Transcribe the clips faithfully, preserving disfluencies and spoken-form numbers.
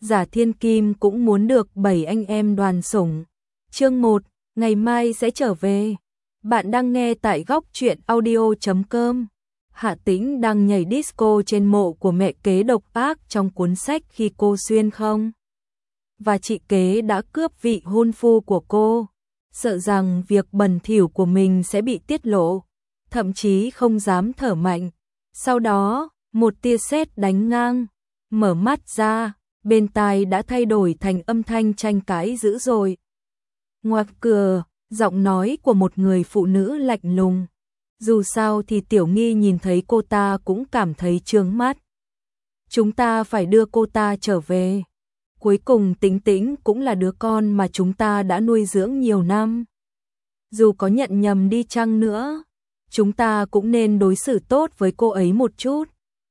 Giả Thiên Kim cũng muốn được bảy anh em đoàn sủng. Chương một, ngày mai sẽ trở về. Bạn đang nghe tại góc truyện audio chấm com. Hạ Tĩnh đang nhảy disco trên mộ của mẹ kế độc ác trong cuốn sách Khi cô xuyên không. Và chị kế đã cướp vị hôn phu của cô, sợ rằng việc bẩn thỉu của mình sẽ bị tiết lộ, thậm chí không dám thở mạnh. Sau đó, một tia sét đánh ngang, mở mắt ra, bên tai đã thay đổi thành âm thanh tranh cãi dữ dội. Ngoạc cửa, giọng nói của một người phụ nữ lạnh lùng. Dù sao thì Tiểu Nghi nhìn thấy cô ta cũng cảm thấy chướng mắt. Chúng ta phải đưa cô ta trở về. Cuối cùng Tĩnh Tĩnh cũng là đứa con mà chúng ta đã nuôi dưỡng nhiều năm. Dù có nhận nhầm đi chăng nữa, chúng ta cũng nên đối xử tốt với cô ấy một chút.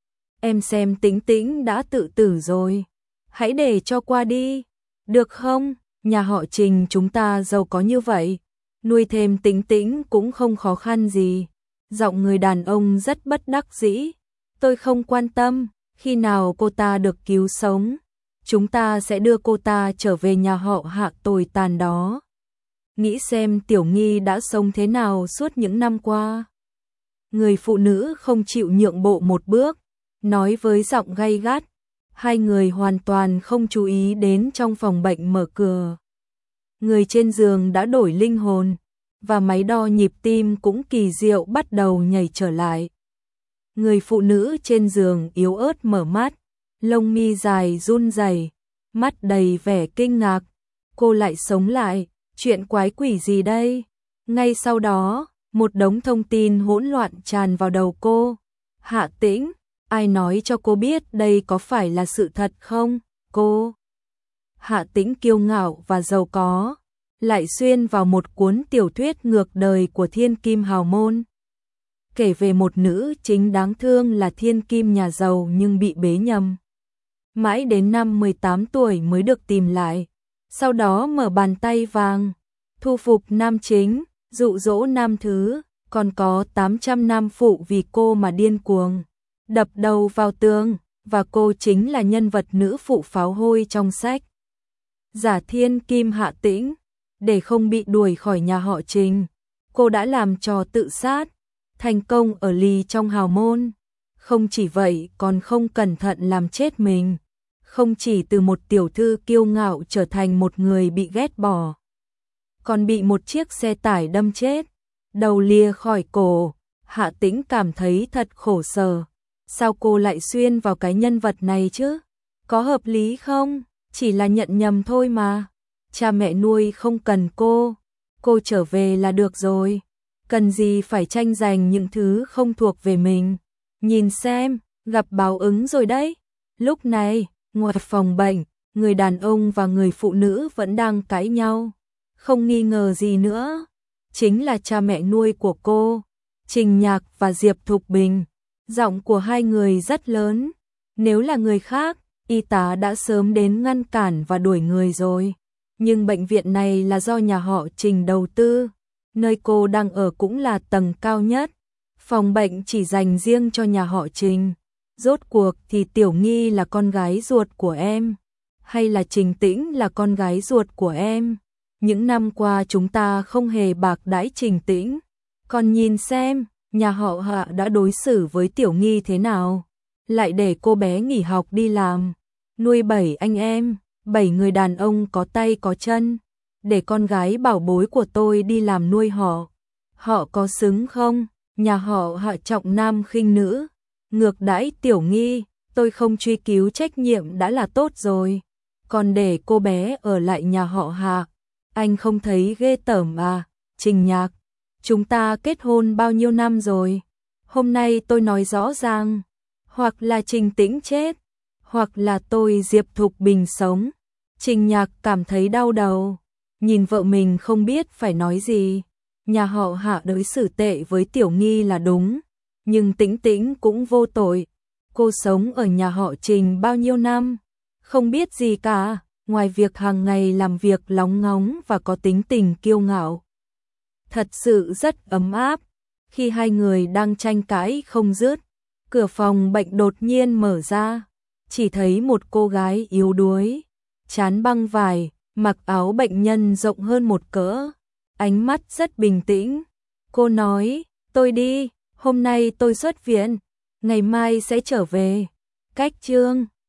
Em xem Tĩnh Tĩnh đã tự tử rồi, hãy để cho qua đi, được không? Nhà họ Trình chúng ta giàu có như vậy, nuôi thêm Tĩnh Tĩnh cũng không khó khăn gì. Giọng người đàn ông rất bất đắc dĩ. Tôi không quan tâm, khi nào cô ta được cứu sống, chúng ta sẽ đưa cô ta trở về nhà họ Hạ tồi tàn đó. Nghĩ xem Tiểu Nghi đã sống thế nào suốt những năm qua. Người phụ nữ không chịu nhượng bộ một bước, nói với giọng gay gắt. Hai người hoàn toàn không chú ý đến trong phòng bệnh mở cửa. Người trên giường đã đổi linh hồn, và máy đo nhịp tim cũng kỳ diệu bắt đầu nhảy trở lại. Người phụ nữ trên giường yếu ớt mở mắt, lông mi dài run rẩy, mắt đầy vẻ kinh ngạc. Cô lại sống lại, chuyện quái quỷ gì đây? Ngay sau đó, một đống thông tin hỗn loạn tràn vào đầu cô. Hạ Tĩnh, ai nói cho cô biết đây có phải là sự thật không? Cô Hạ Tĩnh kiêu ngạo và giàu có, lại xuyên vào một cuốn tiểu thuyết ngược đời của thiên kim hào môn. Kể về một nữ chính đáng thương là thiên kim nhà giàu nhưng bị bế nhầm. Mãi đến năm mười tám tuổi mới được tìm lại, sau đó mở bàn tay vàng, thu phục nam chính, dụ dỗ nam thứ, còn có tám trăm nam phụ vì cô mà điên cuồng, đập đầu vào tường, và cô chính là nhân vật nữ phụ pháo hôi trong sách. Giả Thiên Kim Hạ Tĩnh, để không bị đuổi khỏi nhà họ Trình, cô đã làm trò tự sát, thành công ở lì trong hào môn. Không chỉ vậy còn không cẩn thận làm chết mình, không chỉ từ một tiểu thư kiêu ngạo trở thành một người bị ghét bỏ, còn bị một chiếc xe tải đâm chết, đầu lìa khỏi cổ. Hạ Tĩnh cảm thấy thật khổ sở. Sao cô lại xuyên vào cái nhân vật này chứ? Có hợp lý không? Chỉ là nhận nhầm thôi mà. Cha mẹ nuôi không cần cô, cô trở về là được rồi. Cần gì phải tranh giành những thứ không thuộc về mình. Nhìn xem, gặp báo ứng rồi đấy. Lúc này, ngoài phòng bệnh, người đàn ông và người phụ nữ vẫn đang cãi nhau. Không nghi ngờ gì nữa, chính là cha mẹ nuôi của cô, Trình Nhạc và Diệp Thục Bình. Giọng của hai người rất lớn. Nếu là người khác, y tá đã sớm đến ngăn cản và đuổi người rồi. Nhưng bệnh viện này là do nhà họ Trình đầu tư, nơi cô đang ở cũng là tầng cao nhất. Phòng bệnh chỉ dành riêng cho nhà họ Trình. Rốt cuộc thì Tiểu Nghi là con gái ruột của em, hay là Trình Tĩnh là con gái ruột của em? Những năm qua chúng ta không hề bạc đãi Trình Tĩnh. Còn nhìn xem, nhà họ Hạ đã đối xử với Tiểu Nghi thế nào? Lại để cô bé nghỉ học đi làm, nuôi bảy anh em, bảy người đàn ông có tay có chân, để con gái bảo bối của tôi đi làm nuôi họ. Họ có xứng không? Nhà họ Hạ trọng nam khinh nữ, ngược đãi Tiểu Nghi. Tôi không truy cứu trách nhiệm đã là tốt rồi, còn để cô bé ở lại nhà họ Hạ, anh không thấy ghê tởm à? Trình Nhạc, chúng ta kết hôn bao nhiêu năm rồi? Hôm nay tôi nói rõ ràng, hoặc là Trình Tĩnh chết, hoặc là tôi Diệp Thục Bình sống. Trình Nhạc cảm thấy đau đầu, nhìn vợ mình không biết phải nói gì. Nhà họ Hạ đối xử tệ với Tiểu Nghi là đúng, nhưng Tĩnh Tĩnh cũng vô tội. Cô sống ở nhà họ Trình bao nhiêu năm, không biết gì cả, ngoài việc hàng ngày làm việc lóng ngóng và có tính tình kiêu ngạo. Thật sự rất ấm áp. Khi hai người đang tranh cãi không dứt, cửa phòng bệnh đột nhiên mở ra. chỉ thấy một cô gái yếu đuối, trán băng vải, mặc áo bệnh nhân rộng hơn một cỡ, ánh mắt rất bình tĩnh. Cô nói, tôi đi, hôm nay tôi xuất viện, ngày mai sẽ trở về. Cách chương